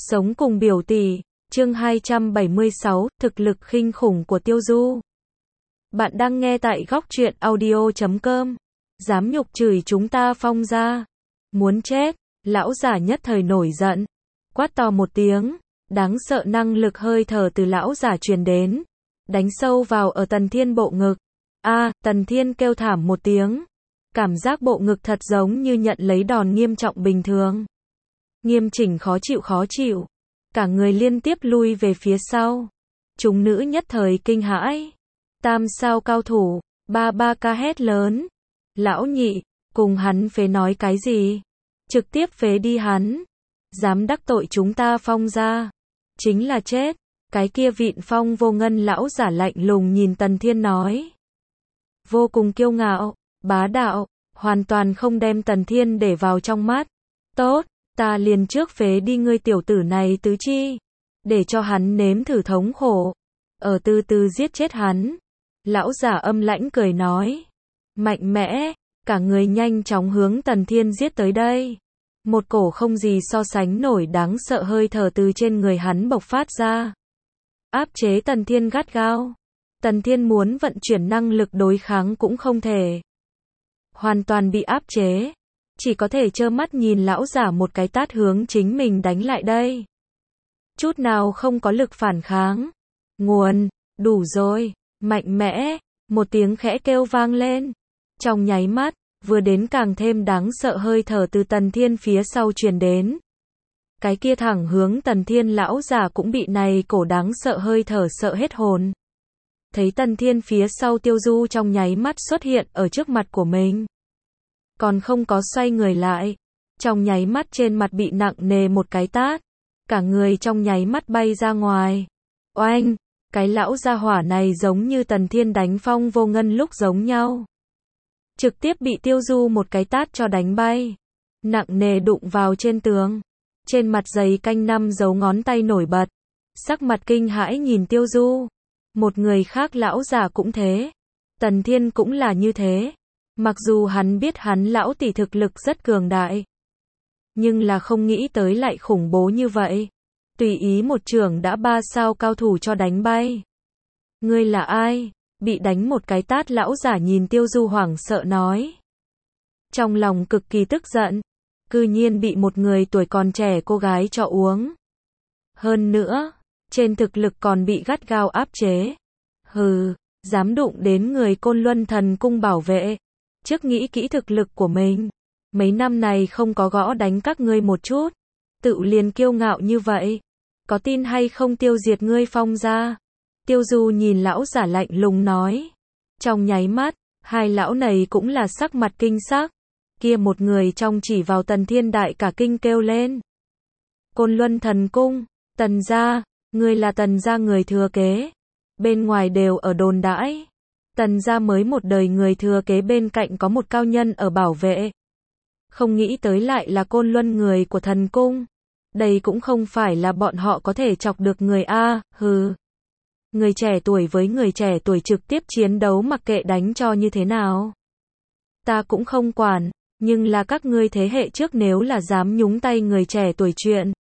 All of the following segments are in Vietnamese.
Sống cùng biểu tỷ, chương 276, thực lực khinh khủng của Tiêu Du. Bạn đang nghe tại góc truyện audio.com. Dám nhục chửi chúng ta Phong gia. Muốn chết, lão giả nhất thời nổi giận. Quát to một tiếng, đáng sợ năng lực hơi thở từ lão giả truyền đến. Đánh sâu vào ở Tần Thiên bộ ngực. Tần Thiên kêu thảm một tiếng. Cảm giác bộ ngực thật giống như nhận lấy đòn nghiêm trọng bình thường. Nghiêm chỉnh khó chịu. Cả người liên tiếp lui về phía sau. Chúng nữ nhất thời kinh hãi. Tam sao cao thủ, ba ca hét lớn. Lão nhị, cùng hắn phế nói cái gì? Trực tiếp phế đi hắn. Dám đắc tội chúng ta Phong gia. Chính là chết. Cái kia Vịn Phong Vô Ngân lão giả lạnh lùng nhìn Tần Thiên nói. Vô cùng kiêu ngạo, bá đạo, hoàn toàn không đem Tần Thiên để vào trong mắt. Tốt, ta liền trước phế đi ngươi tiểu tử này tứ chi. Để cho hắn nếm thử thống khổ. Ở từ từ giết chết hắn. Lão giả âm lãnh cười nói. Mạnh mẽ, cả người nhanh chóng hướng Tần Thiên giết tới đây. Một cổ không gì so sánh nổi đáng sợ hơi thở từ trên người hắn bộc phát ra. Áp chế Tần Thiên gắt gao. Tần Thiên muốn vận chuyển năng lực đối kháng cũng không thể. Hoàn toàn bị áp chế. Chỉ có thể trơ mắt nhìn lão giả một cái tát hướng chính mình đánh lại đây. Chút nào không có lực phản kháng. Nguồn, đủ rồi, mạnh mẽ, một tiếng khẽ kêu vang lên. Trong nháy mắt, vừa đến càng thêm đáng sợ hơi thở từ Tần Thiên phía sau truyền đến. Cái kia thẳng hướng Tần Thiên lão giả cũng bị này cổ đáng sợ hơi thở sợ hết hồn. Thấy Tần Thiên phía sau Tiêu Du trong nháy mắt xuất hiện ở trước mặt của mình. Còn không có xoay người lại. Trong nháy mắt trên mặt bị nặng nề một cái tát. Cả người trong nháy mắt bay ra ngoài. Oanh! Cái lão gia hỏa này giống như Tần Thiên đánh Phong Vô Ngân lúc giống nhau. Trực tiếp bị Tiêu Du một cái tát cho đánh bay. Nặng nề đụng vào trên tường. Trên mặt giày canh 5 dấu ngón tay nổi bật. Sắc mặt kinh hãi nhìn Tiêu Du. Một người khác lão già cũng thế. Tần Thiên cũng là như thế. Mặc dù hắn biết hắn lão tỷ thực lực rất cường đại. Nhưng là không nghĩ tới lại khủng bố như vậy. Tùy ý một trưởng đã 3 sao cao thủ cho đánh bay. Ngươi là ai? Bị đánh một cái tát lão giả nhìn Tiêu Du hoảng sợ nói. Trong lòng cực kỳ tức giận. Cư nhiên bị một người tuổi còn trẻ cô gái cho uống. Hơn nữa, trên thực lực còn bị gắt gao áp chế. Hừ, dám đụng đến người Côn Luân Thần Cung bảo vệ. Trước nghĩ kỹ thực lực của mình. Mấy năm này không có gõ đánh các ngươi một chút. Tự liền kiêu ngạo như vậy. Có tin hay không tiêu diệt ngươi Phong gia? Tiêu Du nhìn lão giả lạnh lùng nói. Trong nháy mắt, hai lão này cũng là sắc mặt kinh sắc. Kia một người trong chỉ vào Tần Thiên đại cả kinh kêu lên. Côn Luân Thần Cung, Tần gia, ngươi là Tần gia người thừa kế. Bên ngoài đều ở đồn đãi. Tần gia mới một đời người thừa kế bên cạnh có một cao nhân ở bảo vệ. Không nghĩ tới lại là Côn Luân người của thần cung. Đây cũng không phải là bọn họ có thể chọc được người hừ. Người trẻ tuổi với người trẻ tuổi trực tiếp chiến đấu mặc kệ đánh cho như thế nào. Ta cũng không quản, nhưng là các ngươi thế hệ trước nếu là dám nhúng tay người trẻ tuổi chuyện.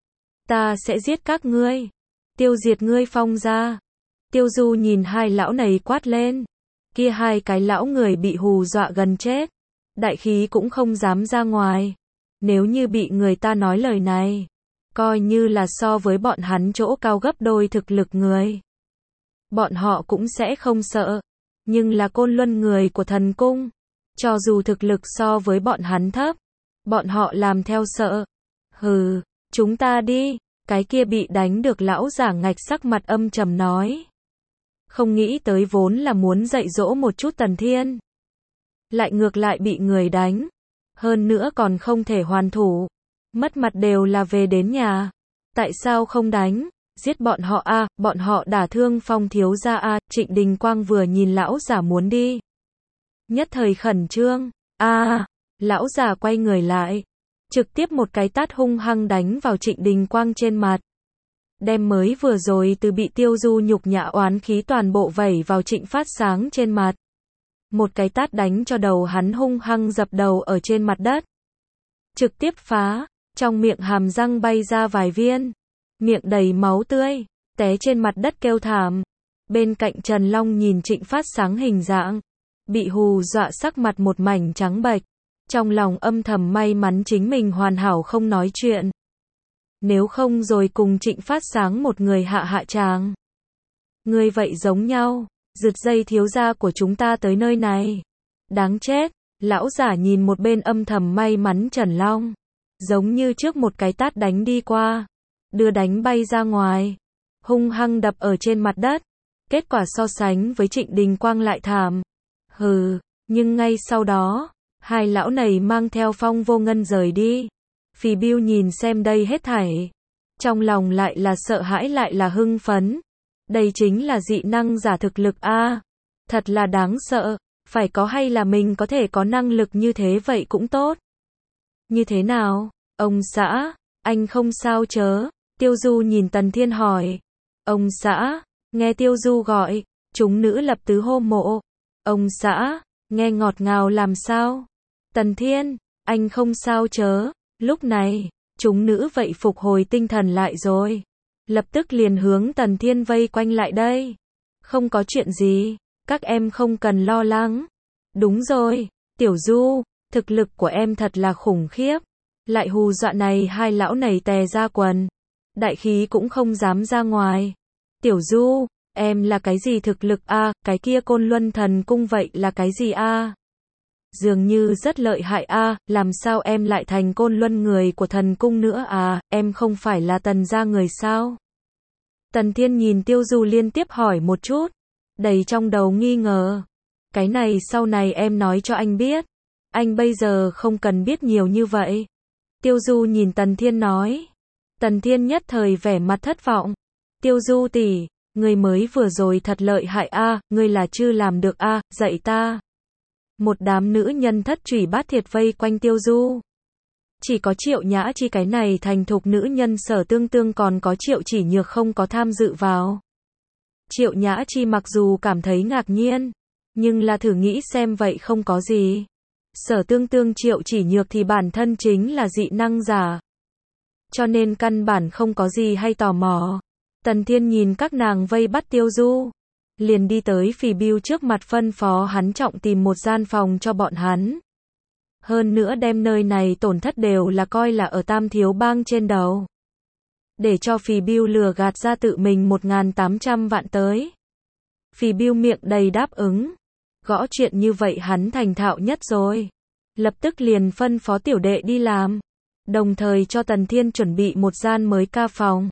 Ta sẽ giết các ngươi. Tiêu diệt ngươi Phong gia. Tiêu Du nhìn hai lão này quát lên. Kia hai cái lão người bị hù dọa gần chết. Đại khí cũng không dám ra ngoài. Nếu như bị người ta nói lời này. Coi như là so với bọn hắn chỗ cao gấp đôi thực lực người. Bọn họ cũng sẽ không sợ. Nhưng là Côn Luân người của thần cung. Cho dù thực lực so với bọn hắn thấp. Bọn họ làm theo sợ. Hừ, chúng ta đi. Cái kia bị đánh được lão giả ngạch sắc mặt âm trầm nói. Không nghĩ tới vốn là muốn dạy dỗ một chút Tần Thiên. Lại ngược lại bị người đánh. Hơn nữa còn không thể hoàn thủ. Mất mặt đều là về đến nhà. Tại sao không đánh? Giết bọn họ bọn họ đả thương Phong thiếu gia Trịnh Đình Quang vừa nhìn lão giả muốn đi. Nhất thời khẩn trương. Lão giả quay người lại. Trực tiếp một cái tát hung hăng đánh vào Trịnh Đình Quang trên mặt. Đem mới vừa rồi từ bị Tiêu Du nhục nhã oán khí toàn bộ vẩy vào Trịnh Phát Sáng trên mặt. Một cái tát đánh cho đầu hắn hung hăng dập đầu ở trên mặt đất. Trực tiếp phá. trong miệng hàm răng bay ra vài viên, miệng đầy máu tươi, té trên mặt đất kêu thảm. Bên cạnh Trần Long nhìn Trịnh Phát Sáng hình dạng, bị hù dọa sắc mặt một mảnh trắng bệch, trong lòng âm thầm may mắn chính mình hoàn hảo không nói chuyện. Nếu không rồi cùng Trịnh Phát Sáng một người hạ tràng. Ngươi vậy giống nhau, giật dây thiếu gia của chúng ta tới nơi này. Đáng chết, lão giả nhìn một bên âm thầm may mắn Trần Long. Giống như trước một cái tát đánh đi qua, đưa đánh bay ra ngoài, hung hăng đập ở trên mặt đất. Kết quả so sánh với Trịnh Đình Quang lại thảm. Hừ, nhưng ngay sau đó, hai lão này mang theo Phong Vô Ngân rời đi. Phì Bưu nhìn xem đây hết thảy, trong lòng lại là sợ hãi lại là hưng phấn. Đây chính là dị năng giả thực lực a, thật là đáng sợ, phải có hay là mình có thể có năng lực như thế vậy cũng tốt. Như thế nào, ông xã, anh không sao chớ? Tiêu Du nhìn Tần Thiên hỏi. Ông xã, nghe Tiêu Du gọi, chúng nữ lập tứ hô mộ. Ông xã, nghe ngọt ngào làm sao? Tần Thiên, anh không sao chớ? Lúc này, chúng nữ vậy phục hồi tinh thần lại rồi. Lập tức liền hướng Tần Thiên vây quanh lại đây. Không có chuyện gì, các em không cần lo lắng. Đúng rồi, Tiểu Du, thực lực của em thật là khủng khiếp. Lại hù dọa này hai lão này tè ra quần. Đại khí cũng không dám ra ngoài. Tiểu Du, em là cái gì thực lực a? Cái kia Côn Luân Thần Cung vậy là cái gì a? Dường như rất lợi hại a, làm sao em lại thành Côn Luân người của thần cung nữa à, em không phải là Tần gia người sao? Tần Thiên nhìn Tiêu Du liên tiếp hỏi một chút, đầy trong đầu nghi ngờ. Cái này sau này em nói cho anh biết, anh bây giờ không cần biết nhiều như vậy. Tiêu Du nhìn Tần Thiên nói. Tần Thiên nhất thời vẻ mặt thất vọng. Tiêu Du tỷ, người mới vừa rồi thật lợi hại a, ngươi là chưa làm được a, dạy ta. Một đám nữ nhân thất trủy bát thiệt vây quanh Tiêu Du. Chỉ có Triệu Nhã Chi cái này thành thục nữ nhân Sở Tương Tương còn có Triệu Chỉ Nhược không có tham dự vào. Triệu Nhã Chi mặc dù cảm thấy ngạc nhiên, nhưng là thử nghĩ xem vậy không có gì. Sở Tương Tương Triệu Chỉ Nhược thì bản thân chính là dị năng giả, cho nên căn bản không có gì hay tò mò. Tần Thiên nhìn các nàng vây bắt Tiêu Du, liền đi tới Phì Bưu trước mặt phân phó hắn trọng tìm một gian phòng cho bọn hắn. Hơn nữa đem nơi này tổn thất đều là coi là ở Tam Thiếu Bang trên đầu. Để cho Phì Bưu lừa gạt ra tự mình 1.800 vạn tới. Phì Bưu miệng đầy đáp ứng. Gõ chuyện như vậy hắn thành thạo nhất rồi. Lập tức liền phân phó tiểu đệ đi làm. Đồng thời cho Tần Thiên chuẩn bị một gian mới ca phòng.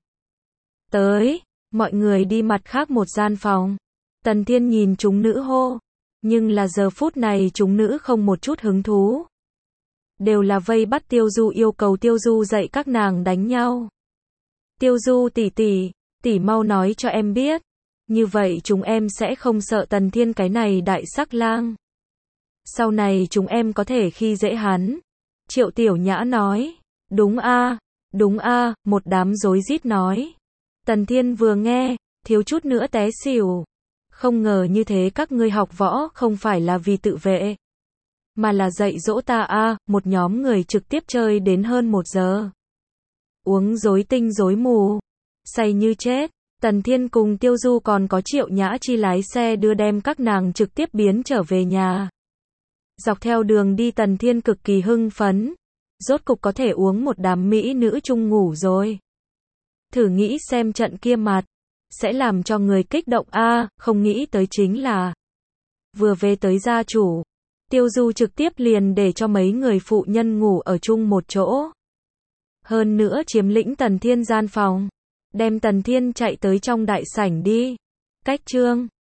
Tới, mọi người đi mặt khác một gian phòng. Tần Thiên nhìn chúng nữ hô. Nhưng là giờ phút này chúng nữ không một chút hứng thú. Đều là vây bắt Tiêu Du, yêu cầu Tiêu Du dạy các nàng đánh nhau. Tiêu Du tỷ tỷ, tỷ mau nói cho em biết. Như vậy chúng em sẽ không sợ Tần Thiên cái này đại sắc lang. Sau này chúng em có thể khi dễ hắn. Triệu Tiểu Nhã nói. Đúng a, một đám rối rít nói. Tần Thiên vừa nghe, thiếu chút nữa té xỉu. Không ngờ như thế các ngươi học võ không phải là vì tự vệ, mà là dạy dỗ ta a. Một nhóm người trực tiếp chơi đến hơn 1 giờ. Uống rối tinh rối mù, say như chết. Tần Thiên cùng Tiêu Du còn có Triệu Nhã Chi lái xe đưa đem các nàng trực tiếp biến trở về nhà. Dọc theo đường đi Tần Thiên cực kỳ hưng phấn. Rốt cục có thể uống một đám mỹ nữ chung ngủ rồi. Thử nghĩ xem trận kia mặt sẽ làm cho người kích động a, không nghĩ tới chính là vừa về tới gia chủ, Tiêu Du trực tiếp liền để cho mấy người phụ nhân ngủ ở chung một chỗ. Hơn nữa chiếm lĩnh Tần Thiên gian phòng, đem Tần Thiên chạy tới trong đại sảnh đi. Cách chương